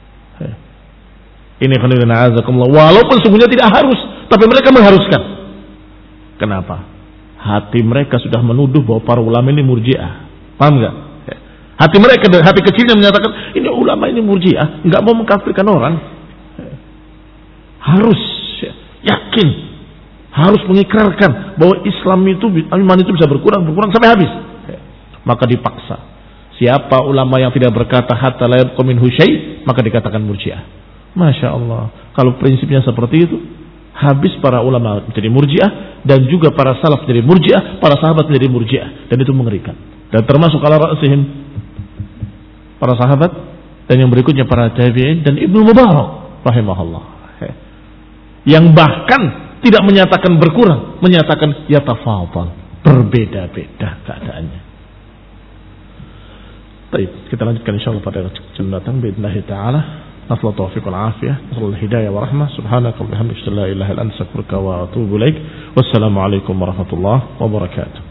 Ini khonibina azakullah. Walaupun sebenarnya tidak harus, tapi mereka mengharuskan. Kenapa? Hati mereka sudah menuduh bahwa para ulama ini Murji'ah. Paham nggak? Hati mereka, hati kecilnya menyatakan ini ulama ini Murji'ah, nggak mau mengkafirkan orang. Harus yakin, harus mengikrarkan bahwa Islam itu, iman itu bisa berkurang, berkurang sampai habis. Maka dipaksa. Siapa ulama yang tidak berkata hatta la yabqa minhu syai', maka dikatakan Murji'ah. Masya Allah. Kalau prinsipnya seperti itu, habis para ulama menjadi Murji'ah, dan juga para salaf menjadi Murji'ah, para sahabat menjadi Murji'ah, dan itu mengerikan. Dan termasuk ala ra'sihim para sahabat, dan yang berikutnya para tabi'in dan Ibnu Mubarak rahimahullah, yang bahkan tidak menyatakan berkurang, menyatakan yatafadhal, berbeda-beda keadaannya. Baik, kita lanjutkan insyaallah pada kesempatan datang باذنillah taala. Nasallahu taufiq wal afiyah, nasallahu hidayah wa rahmah. Subhanaka wa bihamdika la ilaha illa anta astaghfiruka wa atubu ilaik. Wassalamu alaikum warahmatullahi wabarakatuh.